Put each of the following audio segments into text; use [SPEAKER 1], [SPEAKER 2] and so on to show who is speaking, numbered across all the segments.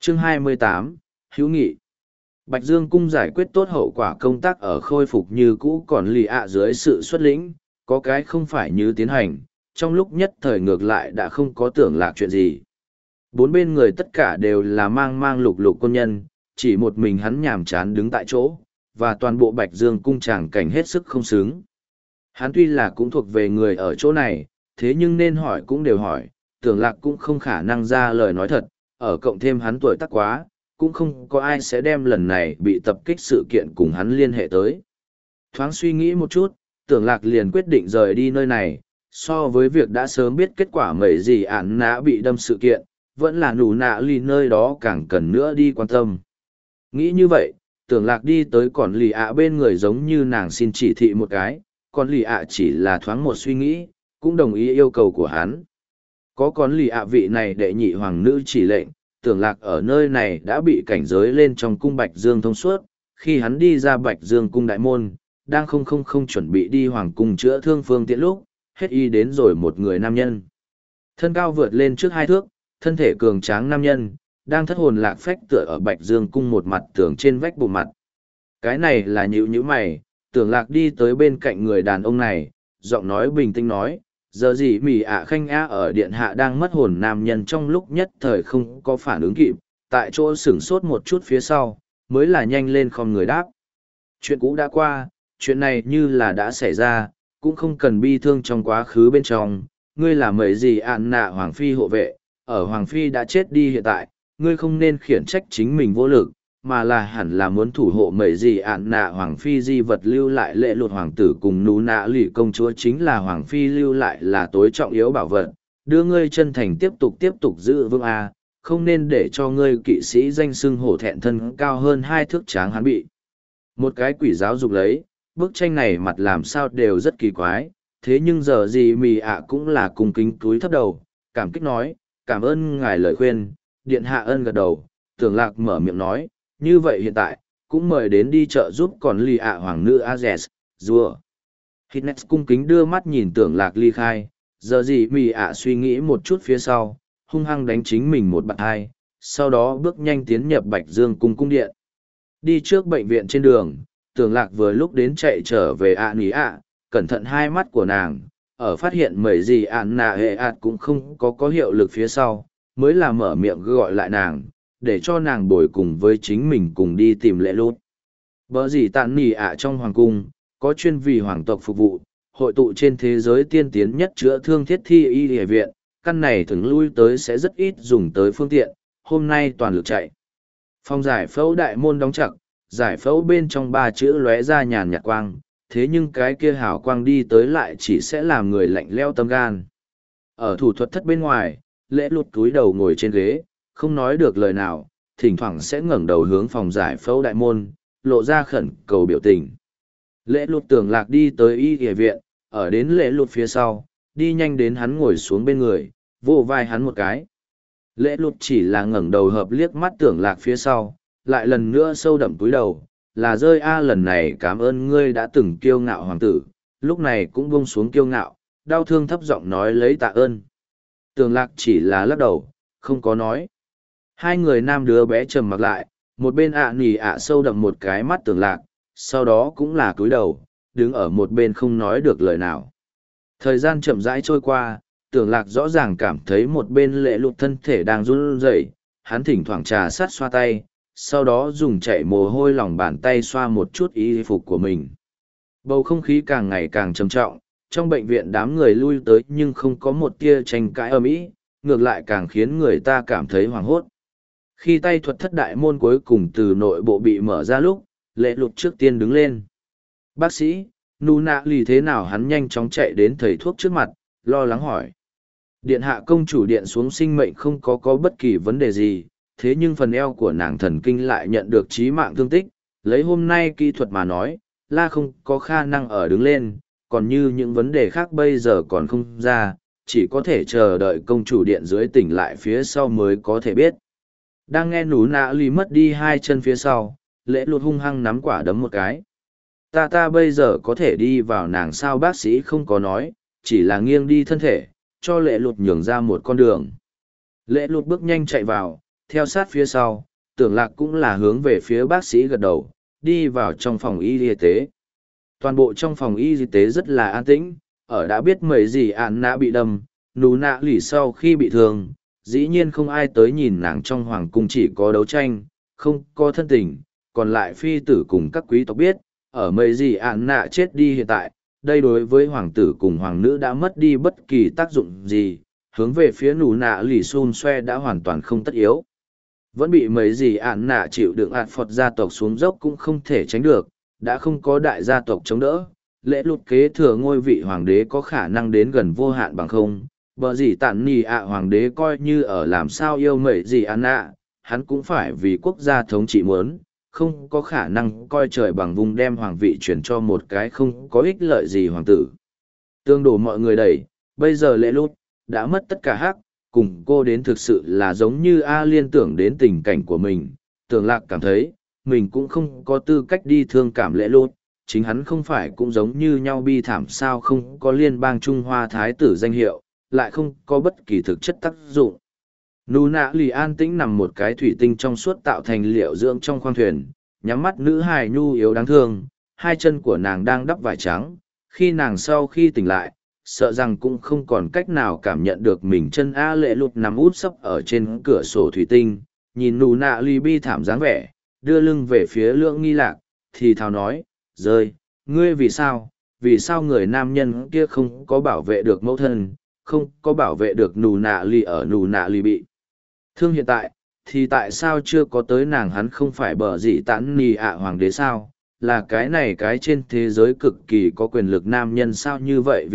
[SPEAKER 1] Chương 28, Hữu nghị. Bạch Dương cung giải quyết tốt hậu quả công tác ở khôi phục như cũ, còn lì ạ dưới sự xuất lĩnh, có cái không phải như tiến hành, trong lúc nhất thời ngược lại đã không có tưởng lạc chuyện gì. Bốn bên người tất cả đều là mang lục lục quân nhân, chỉ một mình hắn nhàm chán đứng tại chỗ, và toàn bộ Bạch Dương cung tràng cảnh hết sức không xứng. Hắn tuy là cũng thuộc về người ở chỗ này, thế nhưng nên hỏi cũng đều hỏi, tưởng lạc cũng không khả năng ra lời nói thật, ở cộng thêm hắn tuổi tác quá, cũng không có ai sẽ đem lần này bị tập kích sự kiện cùng hắn liên hệ tới. Thoáng suy nghĩ một chút, tưởng lạc liền quyết định rời đi nơi này, so với việc đã sớm biết kết quả mấy gì ản nã bị đâm sự kiện, vẫn là nụ nạ ly nơi đó càng cần nữa đi quan tâm. Nghĩ như vậy, tưởng lạc đi tới còn lì ạ bên người giống như nàng xin chỉ thị một cái, còn lì ạ chỉ là thoáng một suy nghĩ, cũng đồng ý yêu cầu của hắn. Có con lì ạ vị này đệ nhị hoàng nữ chỉ lệnh, tưởng lạc ở nơi này đã bị cảnh giới lên trong cung Bạch Dương thông suốt, khi hắn đi ra Bạch Dương cung đại môn, đang không chuẩn bị đi hoàng cung chữa thương phương tiện lúc, hết y đến rồi một người nam nhân. Thân cao vượt lên trước 2 thước, thân thể cường tráng nam nhân, đang thất hồn lạc phách tựa ở Bạch Dương cung một mặt tường trên vách bộ mặt. Cái này là nhữ mày, tưởng lạc đi tới bên cạnh người đàn ông này, giọng nói bình tĩnh nói, giờ gì mỉ ạ khanh á ở điện hạ đang mất hồn nam nhân trong lúc nhất thời không có phản ứng kịp, tại chỗ sửng sốt một chút phía sau, mới là nhanh lên không người đáp. Chuyện cũ đã qua, chuyện này như là đã xảy ra, cũng không cần bi thương trong quá khứ bên trong, ngươi là mấy gì ạn nạ Hoàng Phi hộ vệ, ở Hoàng Phi đã chết đi hiện tại, ngươi không nên khiển trách chính mình vô lực, mà là hẳn là muốn thủ hộ mấy gì ạn nạ Hoàng Phi di vật lưu lại lệ luật hoàng tử cùng nú nạ lì công chúa chính là Hoàng Phi lưu lại là tối trọng yếu bảo vật, đưa ngươi chân thành tiếp tục giữ vững A, không nên để cho ngươi kỵ sĩ danh xưng hổ thẹn thân cao hơn 2 thước tráng hắn bị. Một cái quỷ giáo dục lấy, bức tranh này mặt làm sao đều rất kỳ quái, thế nhưng giờ gì mì ạ cũng là cung kính túi thấp đầu, cảm kích nói, cảm ơn ngài lời khuyên, điện hạ ân gật đầu, tưởng lạc mở miệng nói, như vậy hiện tại, cũng mời đến đi chợ giúp còn lì ạ hoàng nữ Azes, rùa. Hitness cung kính đưa mắt nhìn tưởng lạc ly khai, giờ gì mì ạ suy nghĩ một chút phía sau, hung hăng đánh chính mình một bạn hai, sau đó bước nhanh tiến nhập Bạch Dương cung cung điện. Đi trước bệnh viện trên đường, tưởng lạc vừa lúc đến chạy trở về ạ nỉ ạ, cẩn thận hai mắt của nàng, ở phát hiện mấy gì ạn nạ hệ ạt cũng không có hiệu lực phía sau, mới là mở miệng gọi lại nàng, để cho nàng bồi cùng với chính mình cùng đi tìm lễ lút. Bở gì tàn nỉ ạ trong hoàng cung, có chuyên vì hoàng tộc phục vụ, hội tụ trên thế giới tiên tiến nhất chữa thương thiết thi y địa viện, căn này thường lui tới sẽ rất ít dùng tới phương tiện, hôm nay toàn lực chạy. Phòng giải phẫu đại môn đóng chặt, giải phẫu bên trong 3 chữ lóe ra nhàn nhạt quang, thế nhưng cái kia hào quang đi tới lại chỉ sẽ làm người lạnh leo tâm gan. Ở thủ thuật thất bên ngoài, lễ lụt túi đầu ngồi trên ghế, không nói được lời nào, thỉnh thoảng sẽ ngẩng đầu hướng phòng giải phẫu đại môn, lộ ra khẩn cầu biểu tình. Lễ lụt tưởng lạc đi tới y y viện, ở đến lễ lụt phía sau, đi nhanh đến hắn ngồi xuống bên người, vỗ vai hắn một cái. Lễ lụt chỉ là ngẩng đầu hợp liếc mắt tưởng lạc phía sau, lại lần nữa sâu đậm túi đầu, là rơi a lần này cảm ơn ngươi đã từng kiêu ngạo hoàng tử, lúc này cũng buông xuống kiêu ngạo, đau thương thấp giọng nói lấy tạ ơn. Tưởng lạc chỉ là lắc đầu, không có nói. Hai người nam đứa bé trầm mặc lại, một bên ạ nỉ ạ sâu đậm một cái mắt tưởng lạc, sau đó cũng là cúi đầu, đứng ở một bên không nói được lời nào. Thời gian chậm rãi trôi qua, tưởng lạc rõ ràng cảm thấy một bên lệ lụt thân thể đang run rẩy, hắn thỉnh thoảng trà sát xoa tay, sau đó dùng chảy mồ hôi lòng bàn tay xoa một chút y phục của mình. Bầu không khí càng ngày càng trầm trọng, trong bệnh viện đám người lui tới nhưng không có một tia tranh cãi ầm ĩ, ngược lại càng khiến người ta cảm thấy hoảng hốt. Khi tay thuật thất đại môn cuối cùng từ nội bộ bị mở ra lúc, lệ lụt trước tiên đứng lên. Bác sĩ, nụ nạ lì thế nào? Hắn nhanh chóng chạy đến thầy thuốc trước mặt, lo lắng hỏi. Điện hạ công chủ điện xuống sinh mệnh không có bất kỳ vấn đề gì, thế nhưng phần eo của nàng thần kinh lại nhận được chí mạng thương tích, lấy hôm nay kỹ thuật mà nói, la không có khả năng ở đứng lên, còn như những vấn đề khác bây giờ còn không ra, chỉ có thể chờ đợi công chủ điện dưới tỉnh lại phía sau mới có thể biết. Đang nghe nú nạ lì mất đi 2 chân phía sau, lễ lụt hung hăng nắm quả đấm một cái. Ta bây giờ có thể đi vào nàng sao? Bác sĩ không có nói, chỉ là nghiêng đi thân thể, cho lễ lụt nhường ra một con đường. Lễ lụt bước nhanh chạy vào, theo sát phía sau, Tưởng Lạc cũng là hướng về phía bác sĩ gật đầu, đi vào trong phòng y tế. Toàn bộ trong phòng y tế rất là an tĩnh, ở đã biết mấy gì ạn nã bị đâm, nú nạ lì sau khi bị thương, dĩ nhiên không ai tới nhìn nàng trong hoàng cung, chỉ có đấu tranh, không có thân tình, còn lại phi tử cùng các quý tộc biết, ở mấy gì ạn nạ chết đi hiện tại, đây đối với hoàng tử cùng hoàng nữ đã mất đi bất kỳ tác dụng gì, hướng về phía nú nạ lì xun xoe đã hoàn toàn không tất yếu. Vẫn bị mấy gì ạn nạ chịu đựng ạt phật gia tộc xuống dốc cũng không thể tránh được, đã không có đại gia tộc chống đỡ, lễ lụt kế thừa ngôi vị hoàng đế có khả năng đến gần vô hạn bằng không. Bờ gì tản nì ạ hoàng đế coi như ở làm sao yêu mệnh gì ăn ạ, hắn cũng phải vì quốc gia thống trị muốn, không có khả năng coi trời bằng vùng đem hoàng vị chuyển cho một cái không có ích lợi gì hoàng tử. Tương đổ mọi người đẩy, bây giờ lễ lụt, đã mất tất cả hắc, cùng cô đến thực sự là giống như A liên tưởng đến tình cảnh của mình, Tưởng Lạc cảm thấy, mình cũng không có tư cách đi thương cảm lễ lụt, chính hắn không phải cũng giống như nhau bi thảm sao không có liên bang Trung Hoa Thái tử danh hiệu, lại không có bất kỳ thực chất tác dụng. Nụ nạ lì an tĩnh nằm một cái thủy tinh trong suốt tạo thành liệu dưỡng trong khoang thuyền, nhắm mắt nữ hài nhu yếu đáng thương, hai chân của nàng đang đắp vải trắng, khi nàng sau khi tỉnh lại, sợ rằng cũng không còn cách nào cảm nhận được mình chân A lệ lụt nằm út sấp ở trên cửa sổ thủy tinh, nhìn nụ nạ lì bi thảm dáng vẻ, đưa lưng về phía Lưỡng Nghi Lạc, thì thào nói, rơi, ngươi vì sao người nam nhân kia không có bảo vệ được mẫu thân, không có bảo vệ được nụ nạ lì ở nụ nạ lì bị thương hiện tại, thì tại sao chưa có tới nàng? Hắn không phải bờ dị tãn nì ạ hoàng đế sao, là cái này cái trên thế giới cực kỳ có quyền lực nam nhân sao? Như vậy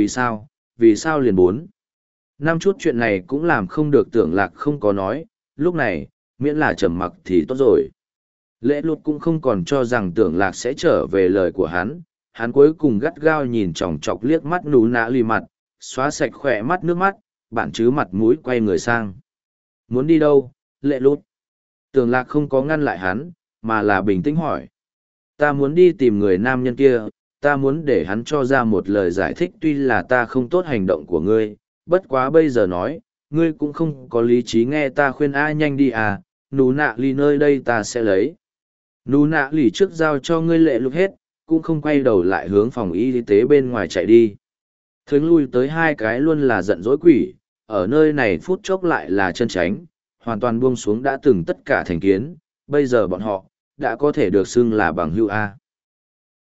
[SPEAKER 1] vì sao liền bốn năm chút chuyện này cũng làm không được. Tưởng Lạc không có nói, lúc này miễn là trầm mặc thì tốt rồi. Lễ lụt cũng không còn cho rằng Tưởng Lạc sẽ trở về lời của hắn cuối cùng gắt gao nhìn chòng chọc liếc mắt nú nạ lì mặt, xóa sạch khỏe mắt nước mắt, bạn chứ mặt mũi quay người sang. Muốn đi đâu, lễ lụt? Tưởng Lạc không có ngăn lại hắn, mà là bình tĩnh hỏi. Ta muốn đi tìm người nam nhân kia, ta muốn để hắn cho ra một lời giải thích. Tuy là ta không tốt hành động của ngươi, bất quá bây giờ nói, ngươi cũng không có lý trí nghe ta khuyên nhanh đi à, nú nạ lì nơi đây ta sẽ lấy. Nú nạ lì trước giao cho ngươi lệ lụt hết, cũng không quay đầu lại hướng phòng y tế bên ngoài chạy đi. Thướng lui tới hai cái luôn là giận dỗi quỷ, ở nơi này phút chốc lại là chân tránh, hoàn toàn buông xuống đã từng tất cả thành kiến, bây giờ bọn họ, đã có thể được xưng là bằng hữu A.